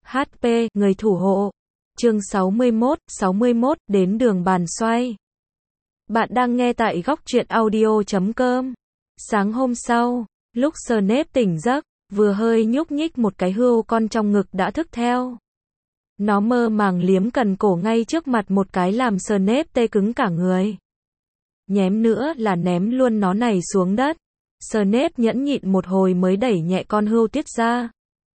HP, người thủ hộ. Chương 61, đến đường bàn xoay. Bạn đang nghe tại góc truyện audio.com. Sáng hôm sau, lúc Snape tỉnh giấc, vừa hơi nhúc nhích một cái hươu con trong ngực đã thức theo. Nó mơ màng liếm cần cổ ngay trước mặt một cái làm Snape tê cứng cả người. Nhém nữa là ném luôn nó này xuống đất. Snape nhẫn nhịn một hồi mới đẩy nhẹ con hươu tiết ra.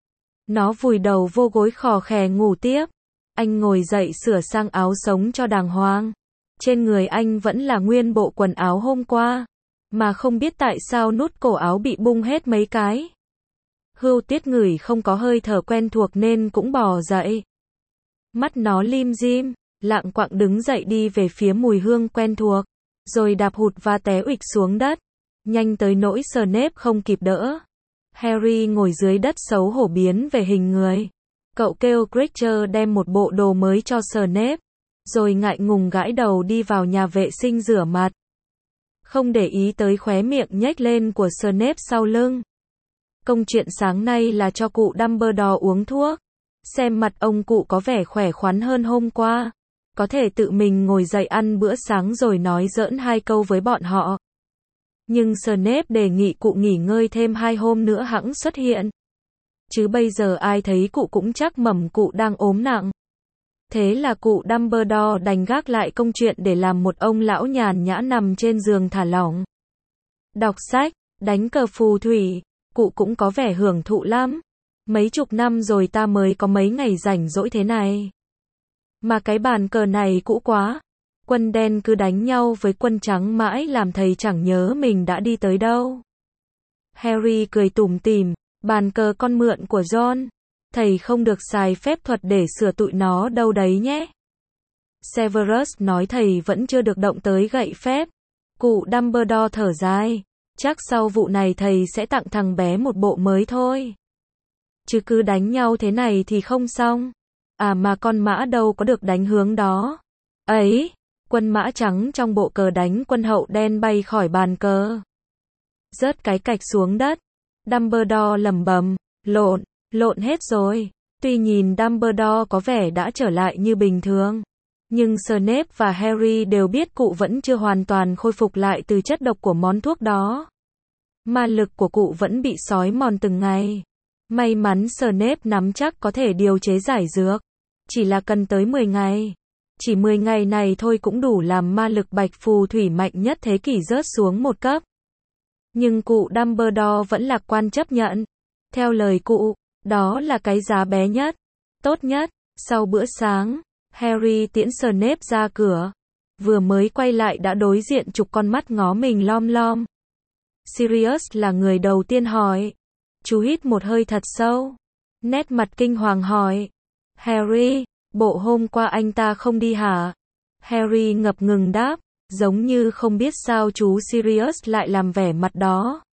Nó vùi đầu vô gối khò khè ngủ tiếp. Anh ngồi dậy sửa sang áo sống cho đàng hoàng. Trên người anh vẫn là nguyên bộ quần áo hôm qua, mà không biết tại sao nút cổ áo bị bung hết mấy cái. Hươu Tiết ngửi không có hơi thở quen thuộc nên cũng bò dậy. Mắt nó lim dim, lạng quạng đứng dậy đi về phía mùi hương quen thuộc, rồi đạp hụt và té uịch xuống đất, nhanh tới nỗi Snape không kịp đỡ. Harry ngồi dưới đất xấu hổ biến về hình người. Cậu kêu Creature đem một bộ đồ mới cho Snape, rồi ngại ngùng gãi đầu đi vào nhà vệ sinh rửa mặt. Không để ý tới khóe miệng nhếch lên của Snape sau lưng. Công chuyện sáng nay là cho cụ Dumbledore uống thuốc. Xem mặt ông cụ có vẻ khỏe khoắn hơn hôm qua. Có thể tự mình ngồi dậy ăn bữa sáng rồi nói giỡn hai câu với bọn họ. Nhưng Snape đề nghị cụ nghỉ ngơi thêm 2 hôm nữa hẵng xuất hiện. Chứ bây giờ ai thấy cụ cũng chắc mẩm cụ đang ốm nặng. Thế là cụ Dumbledore đành gác lại công chuyện để làm một ông lão nhàn nhã nằm trên giường thả lỏng. Đọc sách, đánh cờ phù thủy, cụ cũng có vẻ hưởng thụ lắm. Mấy chục năm rồi ta mới có mấy ngày rảnh rỗi thế này. Mà cái bàn cờ này cũ quá. Quân đen cứ đánh nhau với quân trắng mãi làm thầy chẳng nhớ mình đã đi tới đâu. Harry cười tủm tỉm, bàn cờ con mượn của John. Thầy không được xài phép thuật để sửa tụi nó đâu đấy nhé. Severus nói thầy vẫn chưa được động tới gậy phép. Cụ Dumbledore thở dài. Chắc sau vụ này thầy sẽ tặng thằng bé một bộ mới thôi. Chứ cứ đánh nhau thế này thì không xong. À mà con mã đâu có được đánh hướng đó. Ấy, quân mã trắng trong bộ cờ đánh quân hậu đen bay khỏi bàn cờ. Rớt cái cạch xuống đất. Dumbledore lẩm bẩm, lộn hết rồi. Tuy nhìn Dumbledore có vẻ đã trở lại như bình thường, nhưng Snape và Harry đều biết cụ vẫn chưa hoàn toàn khôi phục lại từ chất độc của món thuốc đó. Ma lực của cụ vẫn bị xói mòn từng ngày. May mắn Snape nắm chắc có thể điều chế giải dược. Chỉ là cần tới 10 ngày. Chỉ 10 ngày này thôi cũng đủ làm ma lực bạch phù thủy mạnh nhất thế kỷ rớt xuống 1 cấp. Nhưng cụ Dumbledore vẫn lạc quan chấp nhận. Theo lời cụ, đó là cái giá bé nhất, tốt nhất. Sau bữa sáng, Harry tiễn Snape ra cửa. Vừa mới quay lại đã đối diện chục con mắt ngó mình lom lom. Sirius là người đầu tiên hỏi. Chú hít một hơi thật sâu. Nét mặt kinh hoàng hỏi. Harry, bộ hôm qua anh ta không đi hả? Harry ngập ngừng đáp, giống như không biết sao chú Sirius lại làm vẻ mặt đó.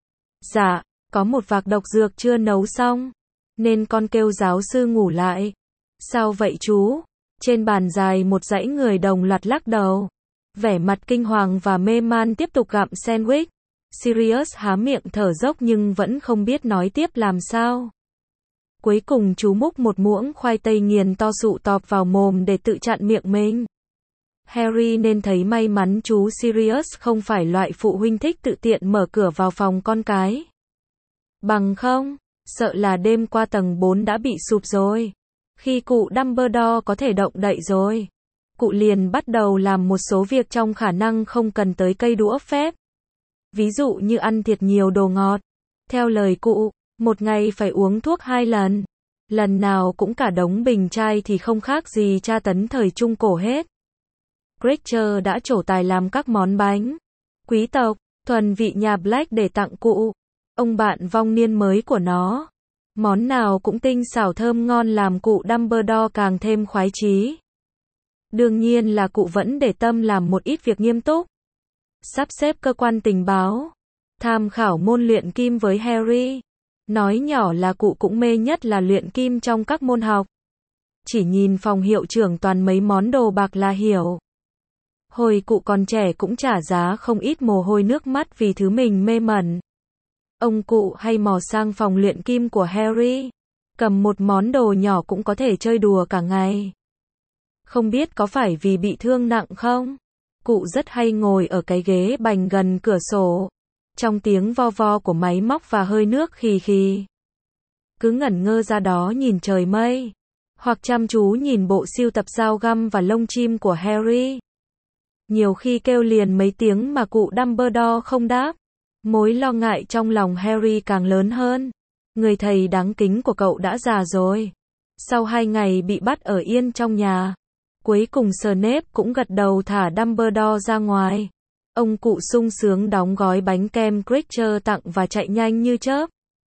Dạ, có một vạc độc dược chưa nấu xong, nên con kêu giáo sư ngủ lại. Sao vậy chú? Trên bàn dài một dãy người đồng loạt lắc đầu. Vẻ mặt kinh hoàng và mê man tiếp tục gặm sandwich. Sirius há miệng thở dốc nhưng vẫn không biết nói tiếp làm sao. Cuối cùng chú múc một muỗng khoai tây nghiền to sụ tọp vào mồm để tự chặn miệng mình. Harry nên thấy may mắn chú Sirius không phải loại phụ huynh thích tự tiện mở cửa vào phòng con cái. Bằng không, sợ là đêm qua tầng 4 đã bị sụp rồi. Khi cụ Dumbledore có thể động đậy rồi, cụ liền bắt đầu làm một số việc trong khả năng không cần tới cây đũa phép. Ví dụ như ăn thiệt nhiều đồ ngọt. Theo lời cụ, một ngày phải uống thuốc 2 lần. Lần nào cũng cả đống bình chai thì không khác gì tra tấn thời Trung Cổ hết. Creature đã trổ tài làm các món bánh quý tộc, thuần vị nhà Black để tặng cụ, ông bạn vong niên mới của nó. Món nào cũng tinh xảo thơm ngon làm cụ Dumbledore càng thêm khoái chí. Đương nhiên là cụ vẫn để tâm làm một ít việc nghiêm túc. Sắp xếp cơ quan tình báo, tham khảo môn luyện kim với Harry. Nói nhỏ là cụ cũng mê nhất là luyện kim trong các môn học. Chỉ nhìn phòng hiệu trưởng toàn mấy món đồ bạc là hiểu. Hồi cụ còn trẻ cũng trả giá không ít mồ hôi nước mắt vì thứ mình mê mẩn. Ông cụ hay mò sang phòng luyện kim của Harry. cầm một món đồ nhỏ cũng có thể chơi đùa cả ngày. Không biết có phải vì bị thương nặng không? Cụ rất hay ngồi ở cái ghế bành gần cửa sổ. Trong tiếng vo vo của máy móc và hơi nước khì khì. Cứ ngẩn ngơ ra đó nhìn trời mây. Hoặc chăm chú nhìn bộ sưu tập dao găm và lông chim của Harry. Nhiều khi kêu liền mấy tiếng mà cụ Dumbledore không đáp. Mối lo ngại trong lòng Harry càng lớn hơn. Người thầy đáng kính của cậu đã già rồi. Sau 2 ngày bị bắt ở yên trong nhà, cuối cùng Snape cũng gật đầu thả Dumbledore ra ngoài. Ông cụ sung sướng đóng gói bánh kem Cracker tặng và chạy nhanh như chớp.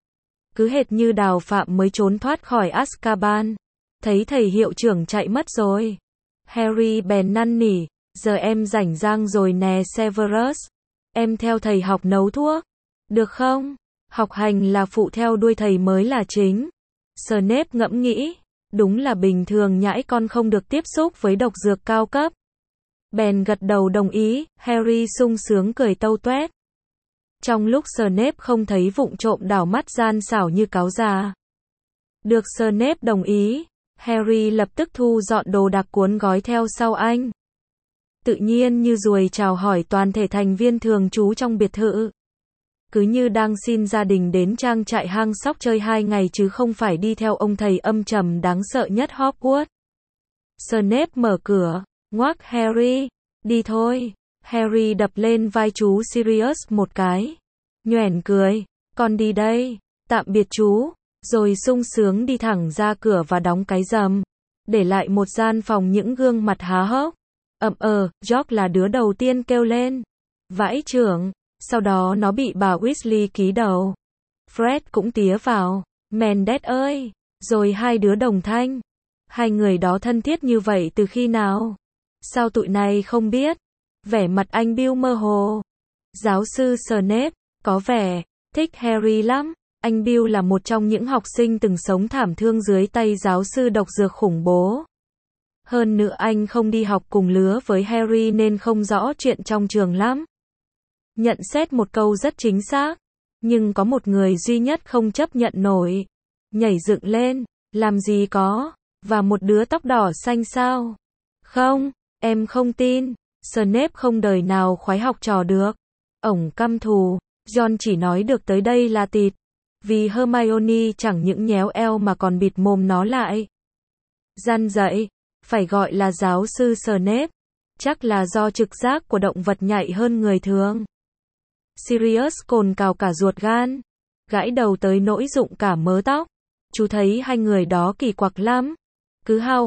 Cứ hệt như Đào Phạm mới trốn thoát khỏi Azkaban. Thấy thầy hiệu trưởng chạy mất rồi. Harry bèn năn nỉ, giờ em rảnh rang rồi nè Severus. Em theo thầy học nấu thuốc. Được không? Học hành là phụ, theo đuôi thầy mới là chính. Snape ngẫm nghĩ, đúng là bình thường nhãi con không được tiếp xúc với độc dược cao cấp. Bèn gật đầu đồng ý, Harry sung sướng cười tâu toét. Trong lúc Snape không thấy vụng trộm đảo mắt gian xảo như cáo già. Được Snape đồng ý, Harry lập tức thu dọn đồ đạc cuốn gói theo sau anh. Tự nhiên như ruồi chào hỏi toàn thể thành viên thường trú trong biệt thự. Cứ như đang xin gia đình đến trang trại hang sóc chơi 2 ngày chứ không phải đi theo ông thầy âm trầm đáng sợ nhất Hogwarts. Snape mở cửa, ngoác Harry, đi thôi. Harry đập lên vai chú Sirius một cái. Nhoẻn cười, con đi đây, tạm biệt chú, rồi sung sướng đi thẳng ra cửa và đóng cái rầm. Để lại một gian phòng những gương mặt há hốc. George là đứa đầu tiên kêu lên. Vãi chưởng. Sau đó nó bị bà Weasley ký đầu. Fred cũng tía vào. Mendes ơi! Rồi hai đứa đồng thanh. Hai người đó thân thiết như vậy từ khi nào? Sao tụi này không biết? Vẻ mặt anh Bill mơ hồ. Giáo sư Snape, có vẻ, thích Harry lắm. Anh Bill là một trong những học sinh từng sống thảm thương dưới tay giáo sư độc dược khủng bố. Hơn nữa anh không đi học cùng lứa với Harry nên không rõ chuyện trong trường lắm. Nhận xét một câu rất chính xác. Nhưng có một người duy nhất không chấp nhận nổi. Nhảy dựng lên, làm gì có, và một đứa tóc đỏ xanh sao? Không, em không tin. Snape không đời nào khoái học trò được. Ổng căm thù. John chỉ nói được tới đây là tịt. Vì Hermione chẳng những nhéo eo mà còn bịt mồm nó lại. Răn dạy, phải gọi là giáo sư Snape. Chắc là do trực giác của động vật nhạy hơn người thường. Sirius cồn cào cả ruột gan. Gãi đầu tới nỗi rụng cả mớ tóc. Chú thấy hai người đó kỳ quặc lắm. Cứ hao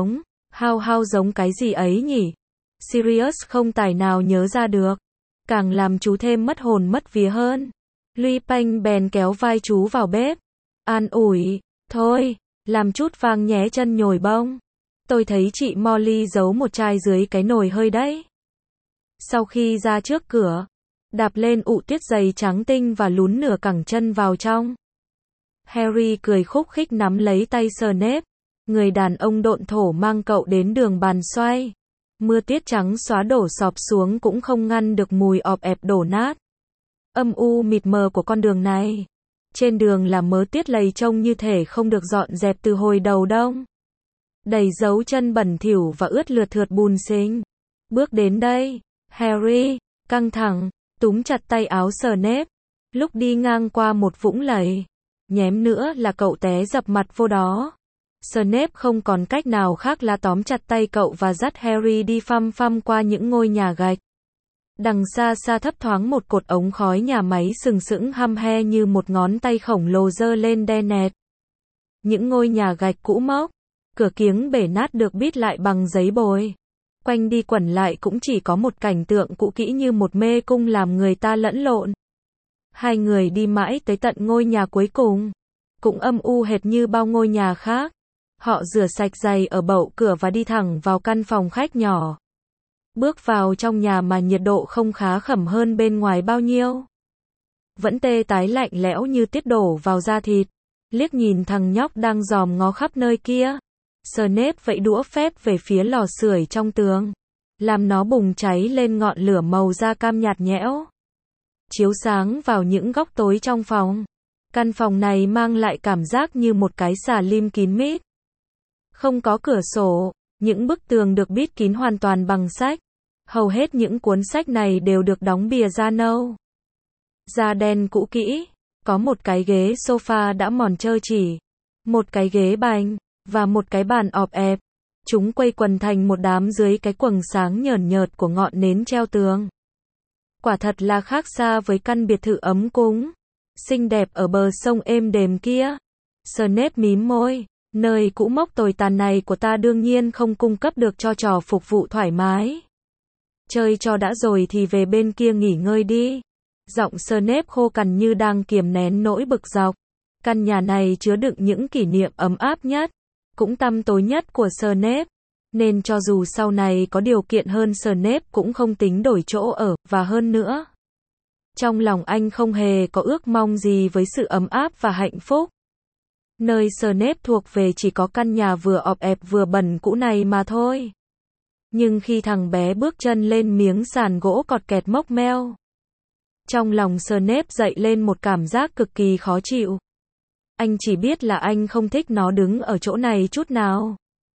hao giống cái gì ấy nhỉ? Sirius không tài nào nhớ ra được. Càng làm chú thêm mất hồn mất vía hơn. Lupin bèn kéo vai chú vào bếp. An ủi, thôi, làm chút vang nhé chân nhồi bông. Tôi thấy chị Molly giấu một chai dưới cái nồi hơi đấy. Sau khi ra trước cửa, đạp lên ụ tuyết dày trắng tinh và lún nửa cẳng chân vào trong. Harry cười khúc khích nắm lấy tay Snape. Người đàn ông độn thổ mang cậu đến đường bàn xoay. Mưa tuyết trắng xóa đổ sọp xuống cũng không ngăn được mùi ọp ẹp đổ nát. Âm u mịt mờ của con đường này. Trên đường là mớ tuyết lầy trông như thể không được dọn dẹp từ hồi đầu đông. Đầy dấu chân bẩn thỉu và ướt lượt thượt bùn xình. Bước đến đây, Harry, căng thẳng, túm chặt tay áo Snape. Lúc đi ngang qua một vũng lầy, nhém nữa là cậu té dập mặt vô đó. Snape không còn cách nào khác là tóm chặt tay cậu và dắt Harry đi phăm phăm qua những ngôi nhà gạch. Đằng xa xa thấp thoáng một cột ống khói nhà máy sừng sững hăm he như một ngón tay khổng lồ giơ lên đe nẹt. Những ngôi nhà gạch cũ mốc, cửa kiếng bể nát được bít lại bằng giấy bồi. Quanh đi quẩn lại cũng chỉ có một cảnh tượng cũ kỹ như một mê cung làm người ta lẫn lộn. Hai người đi mãi tới tận ngôi nhà cuối cùng. Cũng âm u hệt như bao ngôi nhà khác. Họ rửa sạch giày ở bậu cửa và đi thẳng vào căn phòng khách nhỏ. Bước vào trong nhà mà nhiệt độ không khá khẩm hơn bên ngoài bao nhiêu. Vẫn tê tái lạnh lẽo như tiết đổ vào da thịt. Liếc nhìn thằng nhóc đang dòm ngó khắp nơi kia. Snape vẫy đũa phép về phía lò sưởi trong tường. Làm nó bùng cháy lên ngọn lửa màu da cam nhạt nhẽo. Chiếu sáng vào những góc tối trong phòng. Căn phòng này mang lại cảm giác như một cái xà lim kín mít. Không có cửa sổ, những bức tường được bít kín hoàn toàn bằng sách. Hầu hết những cuốn sách này đều được đóng bìa da nâu, da đen cũ kỹ. Có một cái ghế sofa đã mòn trơ chỉ, một cái ghế bành, và một cái bàn ọp ẹp. Chúng quây quần thành một đám dưới cái quầng sáng nhờn nhợt của ngọn nến treo tường. Quả thật là khác xa với căn biệt thự ấm cúng, xinh đẹp ở bờ sông êm đềm kia. Snape mím môi, nơi cũ mốc tồi tàn này của ta đương nhiên không cung cấp được cho trò phục vụ thoải mái. Chơi cho đã rồi thì về bên kia nghỉ ngơi đi. Giọng Snape khô cằn như đang kiềm nén nỗi bực dọc. Căn nhà này chứa đựng những kỷ niệm ấm áp nhất, cũng tăm tối nhất của Snape. Nên cho dù sau này có điều kiện hơn, Snape cũng không tính đổi chỗ ở, và hơn nữa, trong lòng anh không hề có ước mong gì với sự ấm áp và hạnh phúc. Nơi Snape thuộc về chỉ có căn nhà vừa ọp ẹp vừa bẩn cũ này mà thôi. Nhưng khi thằng bé bước chân lên miếng sàn gỗ cọt kẹt mốc meo, trong lòng Snape dậy lên một cảm giác cực kỳ khó chịu. Anh chỉ biết là anh không thích nó đứng ở chỗ này chút nào.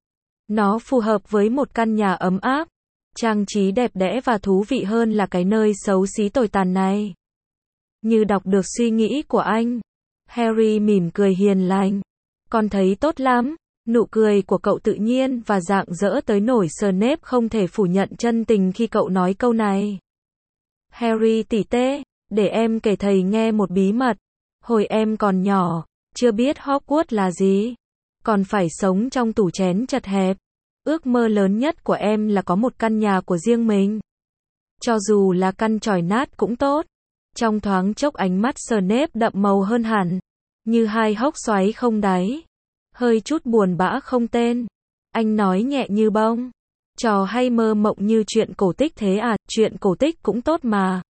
Nó phù hợp với một căn nhà ấm áp, trang trí đẹp đẽ và thú vị hơn là cái nơi xấu xí tồi tàn này. Như đọc được suy nghĩ của anh, Harry mỉm cười hiền lành. Con thấy tốt lắm. Nụ cười của cậu tự nhiên và rạng rỡ tới nỗi Snape không thể phủ nhận chân tình khi cậu nói câu này. Harry tỉ tê, để em kể thầy nghe một bí mật. Hồi em còn nhỏ, chưa biết Hogwarts là gì, còn phải sống trong tủ chén chật hẹp. Ước mơ lớn nhất của em là có một căn nhà của riêng mình. Cho dù là căn chòi nát cũng tốt. Trong thoáng chốc ánh mắt Snape đậm màu hơn hẳn, như hai hốc xoáy không đáy, hơi chút buồn bã không tên. Anh nói nhẹ như bông. Trò hay mơ mộng như chuyện cổ tích thế à? Chuyện cổ tích cũng tốt mà.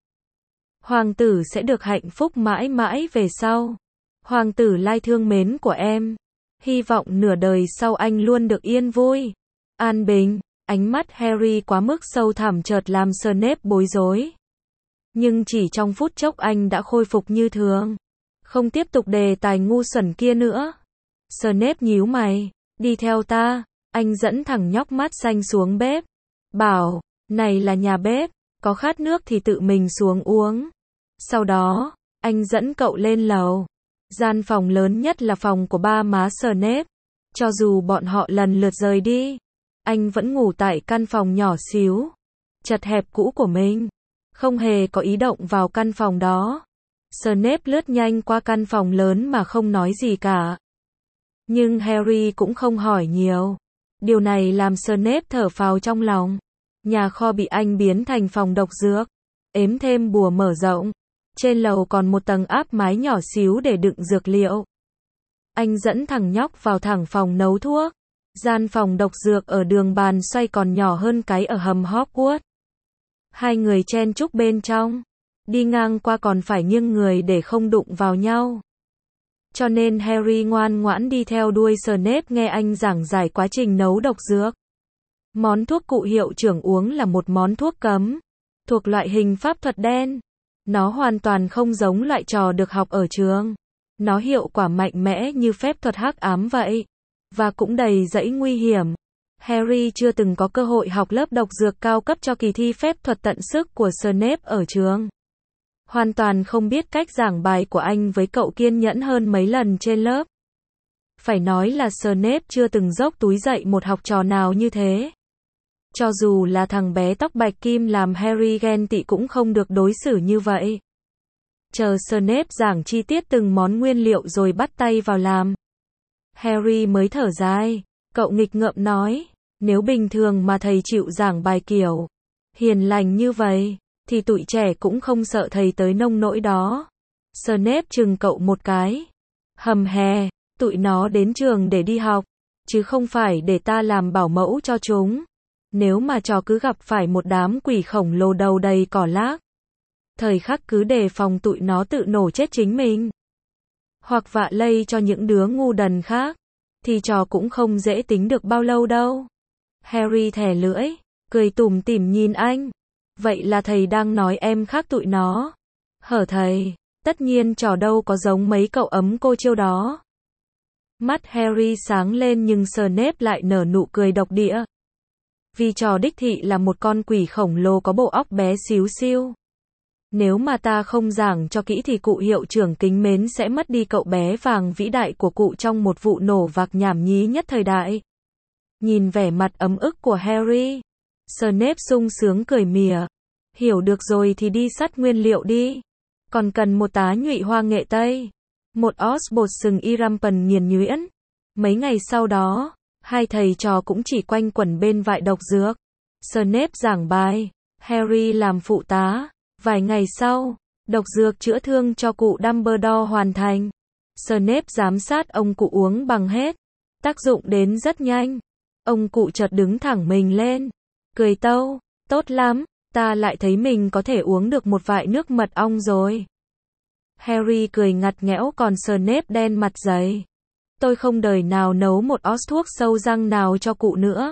Hoàng tử sẽ được hạnh phúc mãi mãi về sau. Hoàng tử lai thương mến của em. Hy vọng nửa đời sau anh luôn được yên vui, an bình. Ánh mắt Harry quá mức sâu thẳm chợt làm Snape bối rối. Nhưng chỉ trong phút chốc anh đã khôi phục như thường, không tiếp tục đề tài ngu xuẩn kia nữa. Snape nhíu mày, đi theo ta. Anh dẫn thằng nhóc mắt xanh xuống bếp, bảo, này là nhà bếp, có khát nước thì tự mình xuống uống. Sau đó, anh dẫn cậu lên lầu. Gian phòng lớn nhất là phòng của ba má Snape. Cho dù bọn họ lần lượt rời đi, anh vẫn ngủ tại căn phòng nhỏ xíu, chật hẹp cũ của mình, không hề có ý động vào căn phòng đó. Snape lướt nhanh qua căn phòng lớn mà không nói gì cả. Nhưng Harry cũng không hỏi nhiều. Điều này làm Snape thở phào trong lòng. Nhà kho bị anh biến thành phòng độc dược, ếm thêm bùa mở rộng. Trên lầu còn một tầng áp mái nhỏ xíu để đựng dược liệu. Anh dẫn thằng nhóc vào thẳng phòng nấu thuốc. Gian phòng độc dược ở đường bàn xoay còn nhỏ hơn cái ở hầm Hogwarts. Hai người chen chúc bên trong, đi ngang qua còn phải nghiêng người để không đụng vào nhau. Cho nên Harry ngoan ngoãn đi theo đuôi Snape nghe anh giảng giải quá trình nấu độc dược. Món thuốc cụ hiệu trưởng uống là một món thuốc cấm, thuộc loại hình pháp thuật đen. Nó hoàn toàn không giống loại trò được học ở trường. Nó hiệu quả mạnh mẽ như phép thuật hắc ám vậy, và cũng đầy rẫy nguy hiểm. Harry chưa từng có cơ hội học lớp độc dược cao cấp cho kỳ thi phép thuật tận sức của Snape ở trường. Hoàn toàn không biết cách giảng bài của anh với cậu kiên nhẫn hơn mấy lần trên lớp. Phải nói là Snape chưa từng dốc túi dạy một học trò nào như thế. Cho dù là thằng bé tóc bạch kim làm Harry ghen tị cũng không được đối xử như vậy. Chờ Snape giảng chi tiết từng món nguyên liệu rồi bắt tay vào làm, Harry mới thở dài. Cậu nghịch ngợm nói, nếu bình thường mà thầy chịu giảng bài kiểu hiền lành như vậy, thì tụi trẻ cũng không sợ thầy tới nông nỗi đó. Snape chừng cậu một cái. Hầm hè, tụi nó đến trường để đi học, chứ không phải để ta làm bảo mẫu cho chúng. Nếu mà trò cứ gặp phải một đám quỷ khổng lồ đầu đầy cỏ lác, thời khắc cứ đề phòng tụi nó tự nổ chết chính mình, hoặc vạ lây cho những đứa ngu đần khác, thì trò cũng không dễ tính được bao lâu đâu. Harry thè lưỡi, cười tủm tỉm nhìn anh. Vậy là thầy đang nói em khác tụi nó? Hở thầy? Tất nhiên trò đâu có giống mấy cậu ấm cô chiêu đó. Mắt Harry sáng lên nhưng Snape lại nở nụ cười độc địa. Vì trò đích thị là một con quỷ khổng lồ có bộ óc bé xíu xiu. Nếu mà ta không giảng cho kỹ thì cụ hiệu trưởng kính mến sẽ mất đi cậu bé vàng vĩ đại của cụ trong một vụ nổ vạc nhảm nhí nhất thời đại. Nhìn vẻ mặt ấm ức của Harry, Snape sung sướng cười mỉa. Hiểu được rồi thì đi sắt nguyên liệu đi. Còn cần một tá nhụy hoa nghệ tây, một os bột sừng irampần nghiền nhuyễn. Mấy ngày sau đó, hai thầy trò cũng chỉ quanh quẩn bên vại độc dược. Snape giảng bài, Harry làm phụ tá. Vài ngày sau, độc dược chữa thương cho cụ Dumbledore hoàn thành. Snape giám sát ông cụ uống bằng hết. Tác dụng đến rất nhanh. Ông cụ chợt đứng thẳng mình lên. Cười tâu, tốt lắm, ta lại thấy mình có thể uống được một vại nước mật ong rồi. Harry cười ngặt nghẽo còn Snape đen mặt dày. Tôi không đời nào nấu một os thuốc sâu răng nào cho cụ nữa.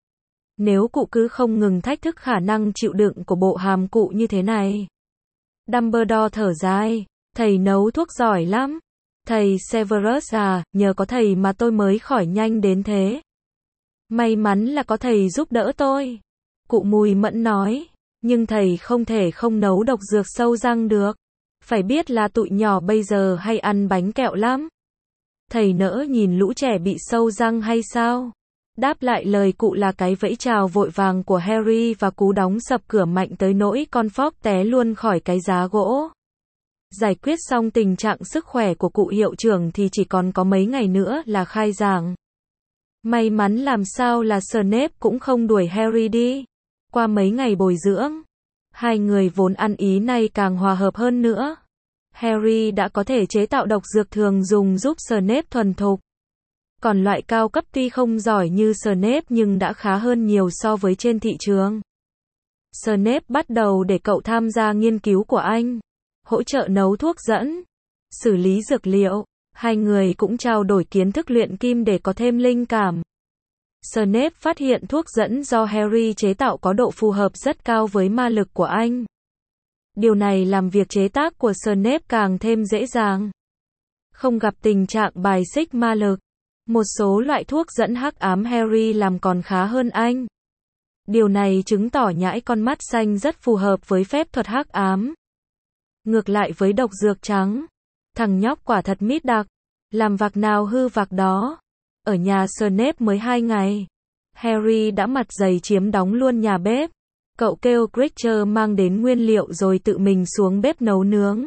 Nếu cụ cứ không ngừng thách thức khả năng chịu đựng của bộ hàm cụ như thế này. Dumbledore thở dài, thầy nấu thuốc giỏi lắm. Thầy Severus à, nhờ có thầy mà tôi mới khỏi nhanh đến thế. May mắn là có thầy giúp đỡ tôi. Cụ Mùi Mẫn nói, nhưng thầy không thể không nấu độc dược sâu răng được. Phải biết là tụi nhỏ bây giờ hay ăn bánh kẹo lắm. Thầy nỡ nhìn lũ trẻ bị sâu răng hay sao? Đáp lại lời cụ là cái vẫy chào vội vàng của Harry và cú đóng sập cửa mạnh tới nỗi con Fogg té luôn khỏi cái giá gỗ. Giải quyết xong tình trạng sức khỏe của cụ hiệu trưởng thì chỉ còn có mấy ngày nữa là khai giảng. May mắn làm sao là Snape cũng không đuổi Harry đi. Qua mấy ngày bồi dưỡng, hai người vốn ăn ý nay càng hòa hợp hơn nữa. Harry đã có thể chế tạo độc dược thường dùng giúp Snape thuần thục. Còn loại cao cấp tuy không giỏi như Snape nhưng đã khá hơn nhiều so với trên thị trường. Snape bắt đầu để cậu tham gia nghiên cứu của anh, hỗ trợ nấu thuốc dẫn, xử lý dược liệu. Hai người cũng trao đổi kiến thức luyện kim để có thêm linh cảm. Snape phát hiện thuốc dẫn do Harry chế tạo có độ phù hợp rất cao với ma lực của anh. Điều này làm việc chế tác của Snape càng thêm dễ dàng. Không gặp tình trạng bài xích ma lực. Một số loại thuốc dẫn hắc ám Harry làm còn khá hơn anh. Điều này chứng tỏ nhãi con mắt xanh rất phù hợp với phép thuật hắc ám. Ngược lại với độc dược trắng, thằng nhóc quả thật mít đặc, làm vạc nào hư vạc đó. Ở nhà Snape mới 2 ngày, Harry đã mặt dày chiếm đóng luôn nhà bếp. Cậu kêu Creature mang đến nguyên liệu rồi tự mình xuống bếp nấu nướng.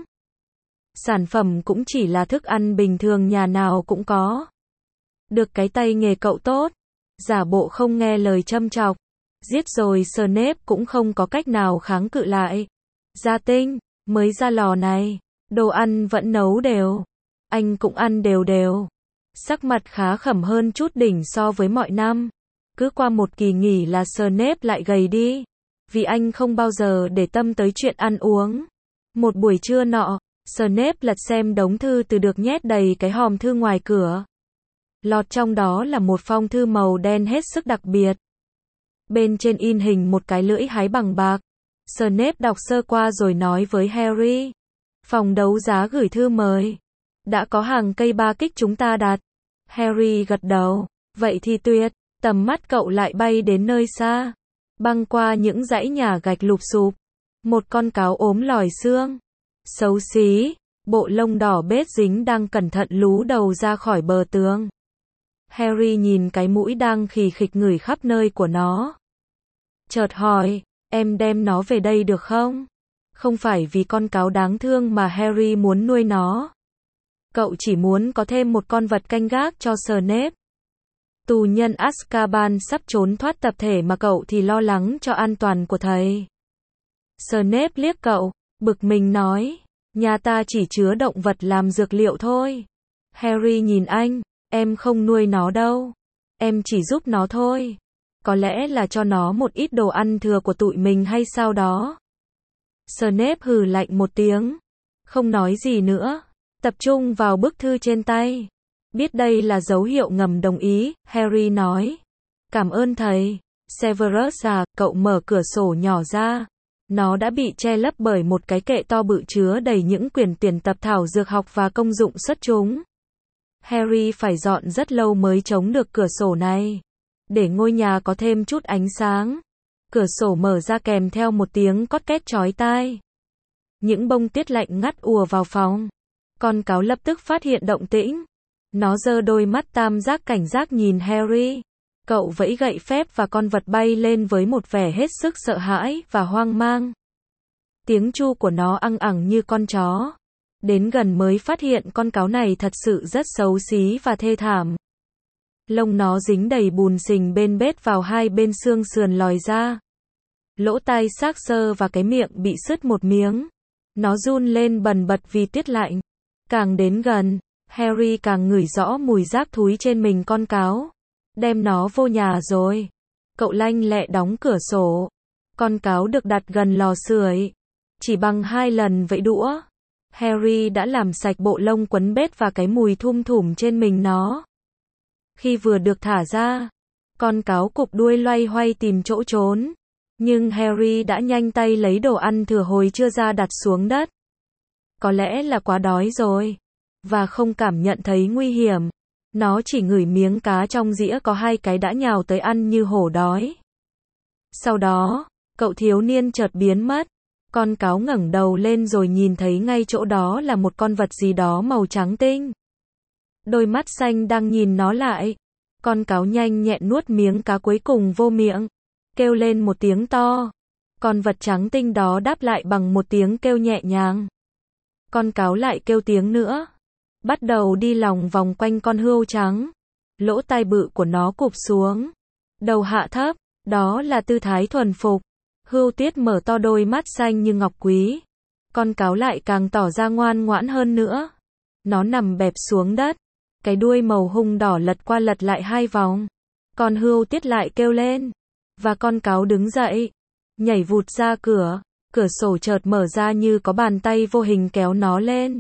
Sản phẩm cũng chỉ là thức ăn bình thường nhà nào cũng có. Được cái tay nghề cậu tốt, giả bộ không nghe lời châm chọc. Giết rồi Snape cũng không có cách nào kháng cự lại. Gia Tinh, mới ra lò này, đồ ăn vẫn nấu đều. Anh cũng ăn đều đều. Sắc mặt khá khẩm hơn chút đỉnh so với mọi năm. Cứ qua một kỳ nghỉ là Snape lại gầy đi. Vì anh không bao giờ để tâm tới chuyện ăn uống. Một buổi trưa nọ, Snape lật xem đống thư từ được nhét đầy cái hòm thư ngoài cửa. Lọt trong đó là một phong thư màu đen hết sức đặc biệt. Bên trên in hình một cái lưỡi hái bằng bạc. Snape đọc sơ qua rồi nói với Harry. Phòng đấu giá gửi thư mời. Đã có hàng cây 3 kích chúng ta đặt. Harry gật đầu. Vậy thì tuyệt. Tầm mắt cậu lại bay đến nơi xa. Băng qua những dãy nhà gạch lụp xụp. Một con cáo ốm lòi xương. Xấu xí. Bộ lông đỏ bết dính đang cẩn thận lú đầu ra khỏi bờ tường. Harry nhìn cái mũi đang khì khịch ngửi khắp nơi của nó. Chợt hỏi, em đem nó về đây được không? Không phải vì con cáo đáng thương mà Harry muốn nuôi nó. Cậu chỉ muốn có thêm một con vật canh gác cho Snape. Tù nhân Azkaban sắp trốn thoát tập thể mà cậu thì lo lắng cho an toàn của thầy. Snape liếc cậu, bực mình nói, nhà ta chỉ chứa động vật làm dược liệu thôi. Harry nhìn anh, em không nuôi nó đâu. Em chỉ giúp nó thôi. Có lẽ là cho nó một ít đồ ăn thừa của tụi mình hay sao đó. Snape hừ lạnh một tiếng. Không nói gì nữa. Tập trung vào bức thư trên tay. Biết đây là dấu hiệu ngầm đồng ý, Harry nói. Cảm ơn thầy. Severus à, cậu mở cửa sổ nhỏ ra. Nó đã bị che lấp bởi một cái kệ to bự chứa đầy những quyển tuyển tập thảo dược học và công dụng xuất chúng. Harry phải dọn rất lâu mới chống được cửa sổ này, để ngôi nhà có thêm chút ánh sáng. Cửa sổ mở ra kèm theo một tiếng cót két chói tai. Những bông tuyết lạnh ngắt ùa vào phòng. Con cáo lập tức phát hiện động tĩnh. Nó giơ đôi mắt tam giác cảnh giác nhìn Harry. Cậu vẫy gậy phép và con vật bay lên với một vẻ hết sức sợ hãi và hoang mang. Tiếng tru của nó ăng ẳng như con chó. Đến gần mới phát hiện con cáo này thật sự rất xấu xí và thê thảm. Lông nó dính đầy bùn sình bên bết vào hai bên xương sườn lòi ra. Lỗ tai xác xơ và cái miệng bị sứt một miếng. Nó run lên bần bật vì tuyết lạnh. Càng đến gần, Harry càng ngửi rõ mùi rác thúi trên mình con cáo. Đem nó vô nhà rồi. Cậu lanh lẹ đóng cửa sổ. Con cáo được đặt gần lò sưởi. Chỉ bằng 2 lần vẫy đũa, Harry đã làm sạch bộ lông quấn bết và cái mùi thum thủm trên mình nó. Khi vừa được thả ra, con cáo cụp đuôi loay hoay tìm chỗ trốn. Nhưng Harry đã nhanh tay lấy đồ ăn thừa hồi chưa ra đặt xuống đất. Có lẽ là quá đói rồi, và không cảm nhận thấy nguy hiểm. Nó chỉ ngửi miếng cá trong dĩa có 2 cái đã nhào tới ăn như hổ đói. Sau đó, cậu thiếu niên chợt biến mất. Con cáo ngẩng đầu lên rồi nhìn thấy ngay chỗ đó là một con vật gì đó màu trắng tinh. Đôi mắt xanh đang nhìn nó lại. Con cáo nhanh nhẹn nuốt miếng cá cuối cùng vô miệng, kêu lên một tiếng to. Con vật trắng tinh đó đáp lại bằng một tiếng kêu nhẹ nhàng. Con cáo lại kêu tiếng nữa, bắt đầu đi lòng vòng quanh con hươu trắng. Lỗ tai bự của nó cụp xuống, đầu hạ thấp, đó là tư thái thuần phục. Hươu Tuyết mở to đôi mắt xanh như ngọc quý. Con cáo lại càng tỏ ra ngoan ngoãn hơn nữa. Nó nằm bẹp xuống đất, cái đuôi màu hung đỏ lật qua lật lại 2 vòng. Con Hươu Tuyết lại kêu lên, và con cáo đứng dậy, nhảy vụt ra cửa. Cửa sổ chợt mở ra như có bàn tay vô hình kéo nó lên.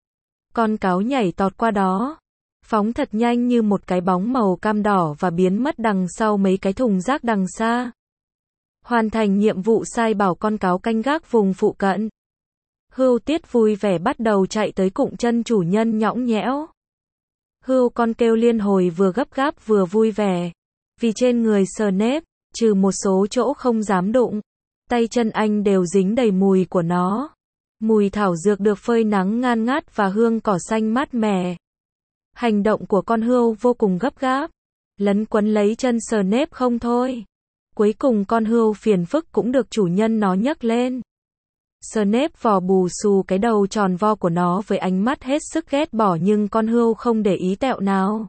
Con cáo nhảy tọt qua đó, phóng thật nhanh như một cái bóng màu cam đỏ và biến mất đằng sau mấy cái thùng rác đằng xa. Hoàn thành nhiệm vụ sai bảo con cáo canh gác vùng phụ cận. Hươu Tuyết vui vẻ bắt đầu chạy tới cụng chân chủ nhân nhõng nhẽo. Hươu con kêu liên hồi vừa gấp gáp vừa vui vẻ. Vì trên người Snape, trừ một số chỗ không dám đụng, tay chân anh đều dính đầy mùi của nó. Mùi thảo dược được phơi nắng ngan ngát và hương cỏ xanh mát mẻ. Hành động của con hươu vô cùng gấp gáp, lấn quấn lấy chân Snape không thôi. Cuối cùng con hươu phiền phức cũng được chủ nhân nó nhấc lên. Snape vò bù xù cái đầu tròn vo của nó với ánh mắt hết sức ghét bỏ, nhưng con hươu không để ý tẹo nào.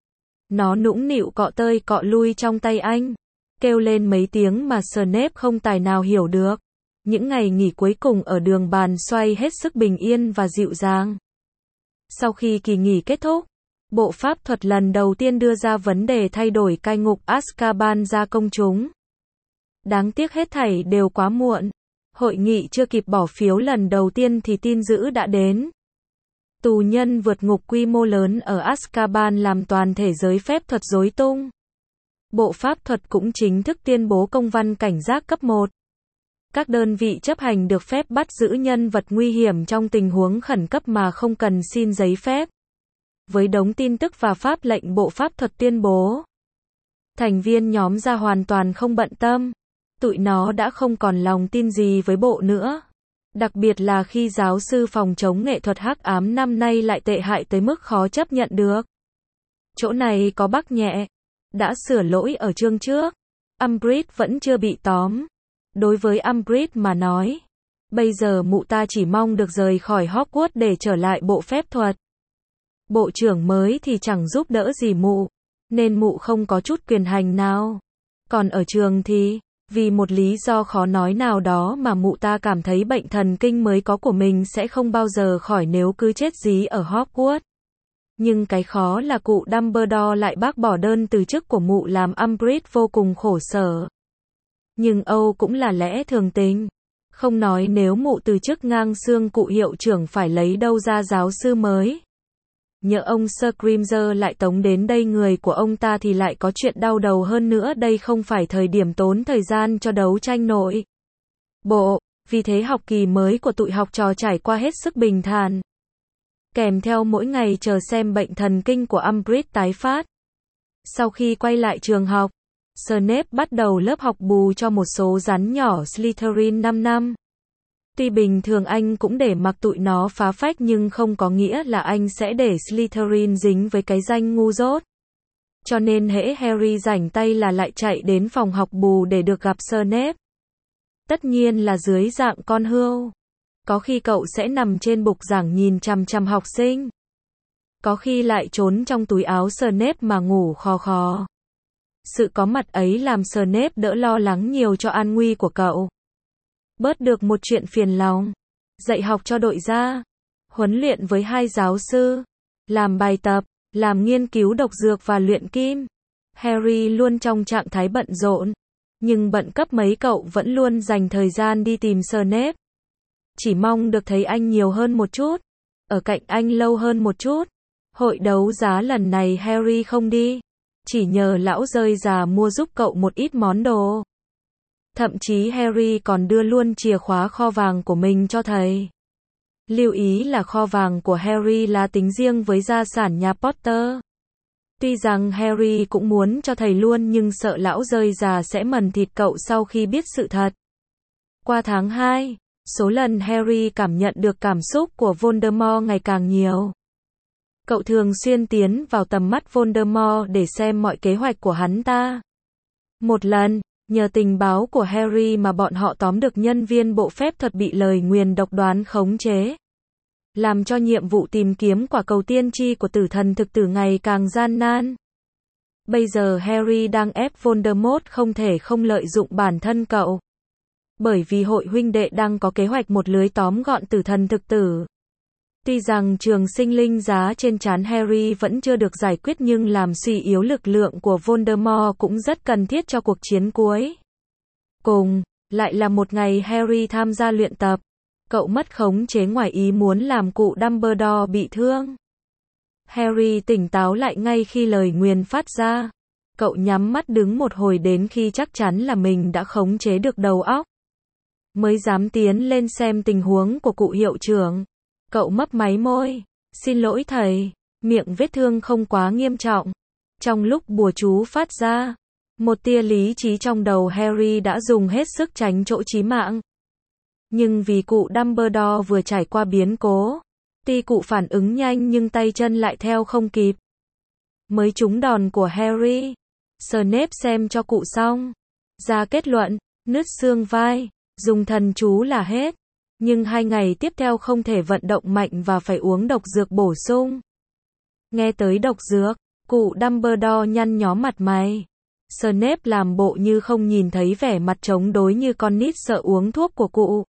Nó nũng nịu cọ tơi cọ lui trong tay anh, kêu lên mấy tiếng mà Snape không tài nào hiểu được. Những ngày nghỉ cuối cùng ở đường bàn xoay hết sức bình yên và dịu dàng. Sau khi kỳ nghỉ kết thúc, bộ pháp thuật lần đầu tiên đưa ra vấn đề thay đổi cai ngục Azkaban ra công chúng. Đáng tiếc hết thảy đều quá muộn. Hội nghị chưa kịp bỏ phiếu lần đầu tiên thì tin dữ đã đến. Tù nhân vượt ngục quy mô lớn ở Azkaban làm toàn thể giới phép thuật rối tung. Bộ pháp thuật cũng chính thức tuyên bố công văn cảnh giác cấp 1. Các đơn vị chấp hành được phép bắt giữ nhân vật nguy hiểm trong tình huống khẩn cấp mà không cần xin giấy phép. Với đống tin tức và pháp lệnh bộ pháp thuật tuyên bố, thành viên nhóm ra hoàn toàn không bận tâm. Tụi nó đã không còn lòng tin gì với bộ nữa. Đặc biệt là khi giáo sư phòng chống nghệ thuật hắc ám năm nay lại tệ hại tới mức khó chấp nhận được. Chỗ này có bác nhẹ. Đã sửa lỗi ở chương trước. Umbridge vẫn chưa bị tóm. Đối với Umbridge mà nói, bây giờ mụ ta chỉ mong được rời khỏi Hogwarts để trở lại bộ phép thuật. Bộ trưởng mới thì chẳng giúp đỡ gì mụ, nên mụ không có chút quyền hành nào. Còn ở trường thì, vì một lý do khó nói nào đó mà mụ ta cảm thấy bệnh thần kinh mới có của mình sẽ không bao giờ khỏi nếu cứ chết dí ở Hogwarts. Nhưng cái khó là cụ Dumbledore lại bác bỏ đơn từ chức của mụ làm Umbridge vô cùng khổ sở. Nhưng Âu cũng là lẽ thường tình. Không nói nếu mụ từ chức ngang xương cụ hiệu trưởng phải lấy đâu ra giáo sư mới. Nhỡ ông Scrimger lại tống đến đây người của ông ta thì lại có chuyện đau đầu hơn nữa, đây không phải thời điểm tốn thời gian cho đấu tranh nội bộ. Vì thế học kỳ mới của tụi học trò trải qua hết sức bình thản. Kèm theo mỗi ngày chờ xem bệnh thần kinh của Umbridge tái phát. Sau khi quay lại trường học, Snape bắt đầu lớp học bù cho một số rắn nhỏ Slytherin 5 năm. Tuy bình thường anh cũng để mặc tụi nó phá phách nhưng không có nghĩa là anh sẽ để Slytherin dính với cái danh ngu dốt. Cho nên hễ Harry rảnh tay là lại chạy đến phòng học bù để được gặp Snape. Tất nhiên là dưới dạng con hươu. Có khi cậu sẽ nằm trên bục giảng nhìn chằm chằm học sinh. Có khi lại trốn trong túi áo Snape mà ngủ khò khò. Sự có mặt ấy làm Snape đỡ lo lắng nhiều cho an nguy của cậu. Bớt được một chuyện phiền lòng. Dạy học cho đội ra. Huấn luyện với 2 giáo sư. Làm bài tập. Làm nghiên cứu độc dược và luyện kim. Harry luôn trong trạng thái bận rộn. Nhưng bận cấp mấy cậu vẫn luôn dành thời gian đi tìm Snape. Chỉ mong được thấy anh nhiều hơn một chút. Ở cạnh anh lâu hơn một chút. Hội đấu giá lần này Harry không đi. Chỉ nhờ lão rơi già mua giúp cậu một ít món đồ. Thậm chí Harry còn đưa luôn chìa khóa kho vàng của mình cho thầy. Lưu ý là kho vàng của Harry là tính riêng với gia sản nhà Potter. Tuy rằng Harry cũng muốn cho thầy luôn nhưng sợ lão rơi già sẽ mần thịt cậu sau khi biết sự thật. Qua tháng 2, số lần Harry cảm nhận được cảm xúc của Voldemort ngày càng nhiều. Cậu thường xuyên tiến vào tầm mắt Voldemort để xem mọi kế hoạch của hắn ta. Một lần, nhờ tình báo của Harry mà bọn họ tóm được nhân viên bộ phép thuật bị lời nguyền độc đoán khống chế. Làm cho nhiệm vụ tìm kiếm quả cầu tiên tri của tử thần thực tử ngày càng gian nan. Bây giờ Harry đang ép Voldemort không thể không lợi dụng bản thân cậu. Bởi vì hội huynh đệ đang có kế hoạch một lưới tóm gọn tử thần thực tử. Tuy rằng trường sinh linh giá trên trán Harry vẫn chưa được giải quyết nhưng làm suy yếu lực lượng của Voldemort cũng rất cần thiết cho cuộc chiến cuối. Cùng, lại là một ngày Harry tham gia luyện tập. Cậu mất khống chế ngoài ý muốn làm cụ Dumbledore bị thương. Harry tỉnh táo lại ngay khi lời nguyền phát ra. Cậu nhắm mắt đứng một hồi đến khi chắc chắn là mình đã khống chế được đầu óc. Mới dám tiến lên xem tình huống của cụ hiệu trưởng. Cậu mấp máy môi. Xin lỗi thầy, miệng vết thương không quá nghiêm trọng. Trong lúc bùa chú phát ra, một tia lý trí trong đầu Harry đã dùng hết sức tránh chỗ chí mạng. Nhưng vì cụ Dumbledore vừa trải qua biến cố, tuy cụ phản ứng nhanh nhưng tay chân lại theo không kịp. Mới trúng đòn của Harry, Snape xem cho cụ xong, ra kết luận, nứt xương vai, dùng thần chú là hết. Nhưng 2 ngày tiếp theo không thể vận động mạnh và phải uống độc dược bổ sung. Nghe tới độc dược, cụ Dumbledore nhăn nhó mặt mày. Snape làm bộ như không nhìn thấy vẻ mặt chống đối như con nít sợ uống thuốc của cụ.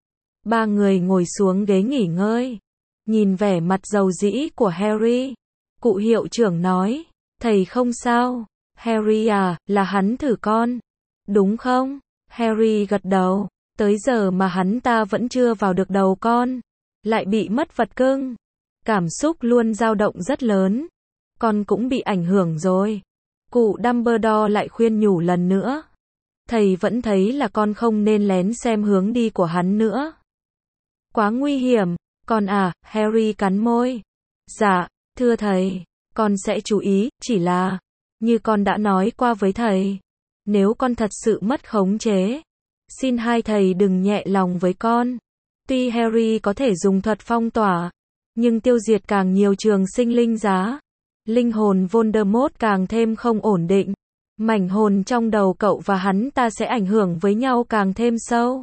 3 người ngồi xuống ghế nghỉ ngơi. Nhìn vẻ mặt dầu dĩ của Harry. Cụ hiệu trưởng nói, thầy không sao. Harry à, là hắn thử con. Đúng không? Harry gật đầu. Tới giờ mà hắn ta vẫn chưa vào được đầu con. Lại bị mất vật cưng. Cảm xúc luôn dao động rất lớn. Con cũng bị ảnh hưởng rồi. Cụ Dumbledore lại khuyên nhủ lần nữa. Thầy vẫn thấy là con không nên lén xem hướng đi của hắn nữa. Quá nguy hiểm. Con à, Harry cắn môi. Dạ, thưa thầy, con sẽ chú ý, chỉ là, như con đã nói qua với thầy, nếu con thật sự mất khống chế, xin hai thầy đừng nhẹ lòng với con. Tuy Harry có thể dùng thuật phong tỏa, nhưng tiêu diệt càng nhiều trường sinh linh giá, linh hồn Voldemort càng thêm không ổn định. Mảnh hồn trong đầu cậu và hắn ta sẽ ảnh hưởng với nhau càng thêm sâu.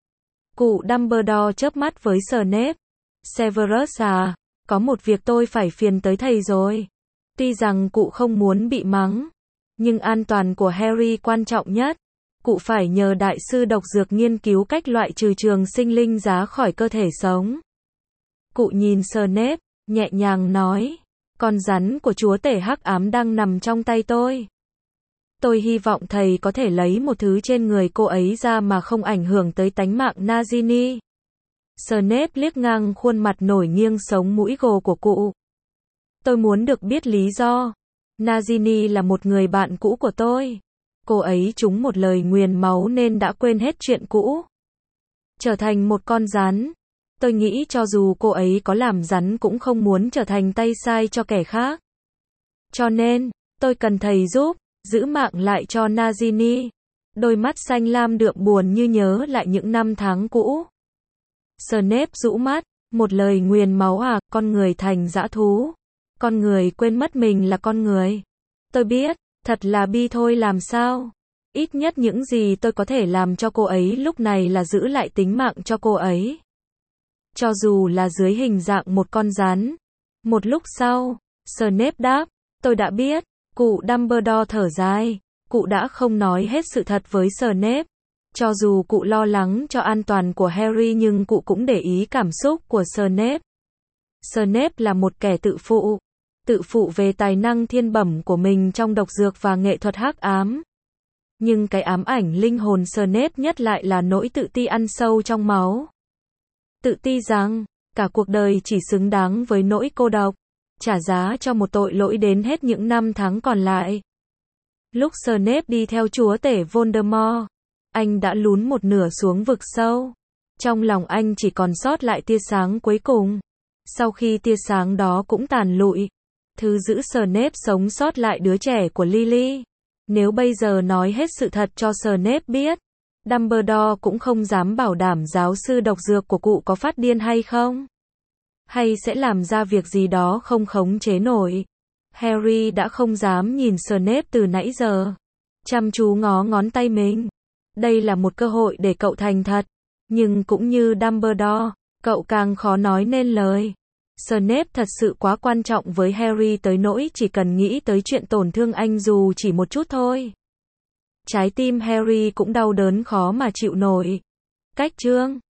Cụ Dumbledore chớp mắt với Snape. Severus à, có một việc tôi phải phiền tới thầy rồi. Tuy rằng cụ không muốn bị mắng, nhưng an toàn của Harry quan trọng nhất. Cụ phải nhờ đại sư độc dược nghiên cứu cách loại trừ trường sinh linh giá khỏi cơ thể sống. Cụ nhìn Snape, nhẹ nhàng nói, con rắn của chúa tể hắc ám đang nằm trong tay tôi. Tôi hy vọng thầy có thể lấy một thứ trên người cô ấy ra mà không ảnh hưởng tới tánh mạng Nagini. Snape liếc ngang khuôn mặt nổi nghiêng sống mũi gồ của cụ. Tôi muốn được biết lý do. Nagini là một người bạn cũ của tôi. Cô ấy trúng một lời nguyền máu nên đã quên hết chuyện cũ. trở thành một con rắn. Tôi nghĩ cho dù cô ấy có làm rắn cũng không muốn trở thành tay sai cho kẻ khác. Cho nên, tôi cần thầy giúp, giữ mạng lại cho Nagini. Đôi mắt xanh lam đượm buồn như nhớ lại những năm tháng cũ. Snape rũ mắt, một lời nguyền máu à, con người thành dã thú. Con người quên mất mình là con người. Tôi biết, thật là bi thôi làm sao. Ít nhất những gì tôi có thể làm cho cô ấy lúc này là giữ lại tính mạng cho cô ấy. Cho dù là dưới hình dạng một con rắn. Một lúc sau, Snape đáp, tôi đã biết. Cụ Dumbledore thở dài. Cụ đã không nói hết sự thật với Snape. Cho dù cụ lo lắng cho an toàn của Harry nhưng cụ cũng để ý cảm xúc của Snape. Snape là một kẻ tự phụ về tài năng thiên bẩm của mình trong độc dược và nghệ thuật hắc ám. Nhưng cái ám ảnh linh hồn Snape nhất lại là nỗi tự ti ăn sâu trong máu. Tự ti rằng, cả cuộc đời chỉ xứng đáng với nỗi cô độc, trả giá cho một tội lỗi đến hết những năm tháng còn lại. Lúc Snape đi theo chúa tể Voldemort, anh đã lún một nửa xuống vực sâu. Trong lòng anh chỉ còn sót lại tia sáng cuối cùng. Sau khi tia sáng đó cũng tàn lụi, thứ giữ Snape sống sót lại đứa trẻ của Lily. Nếu bây giờ nói hết sự thật cho Snape biết, Dumbledore cũng không dám bảo đảm giáo sư độc dược của cụ có phát điên hay không. Hay sẽ làm ra việc gì đó không khống chế nổi. Harry đã không dám nhìn Snape từ nãy giờ. Chăm chú ngó ngón tay mình. Đây là một cơ hội để cậu thành thật. Nhưng cũng như Dumbledore, cậu càng khó nói nên lời. Snape thật sự quá quan trọng với Harry tới nỗi chỉ cần nghĩ tới chuyện tổn thương anh dù chỉ một chút thôi. Trái tim Harry cũng đau đớn khó mà chịu nổi. Cách chương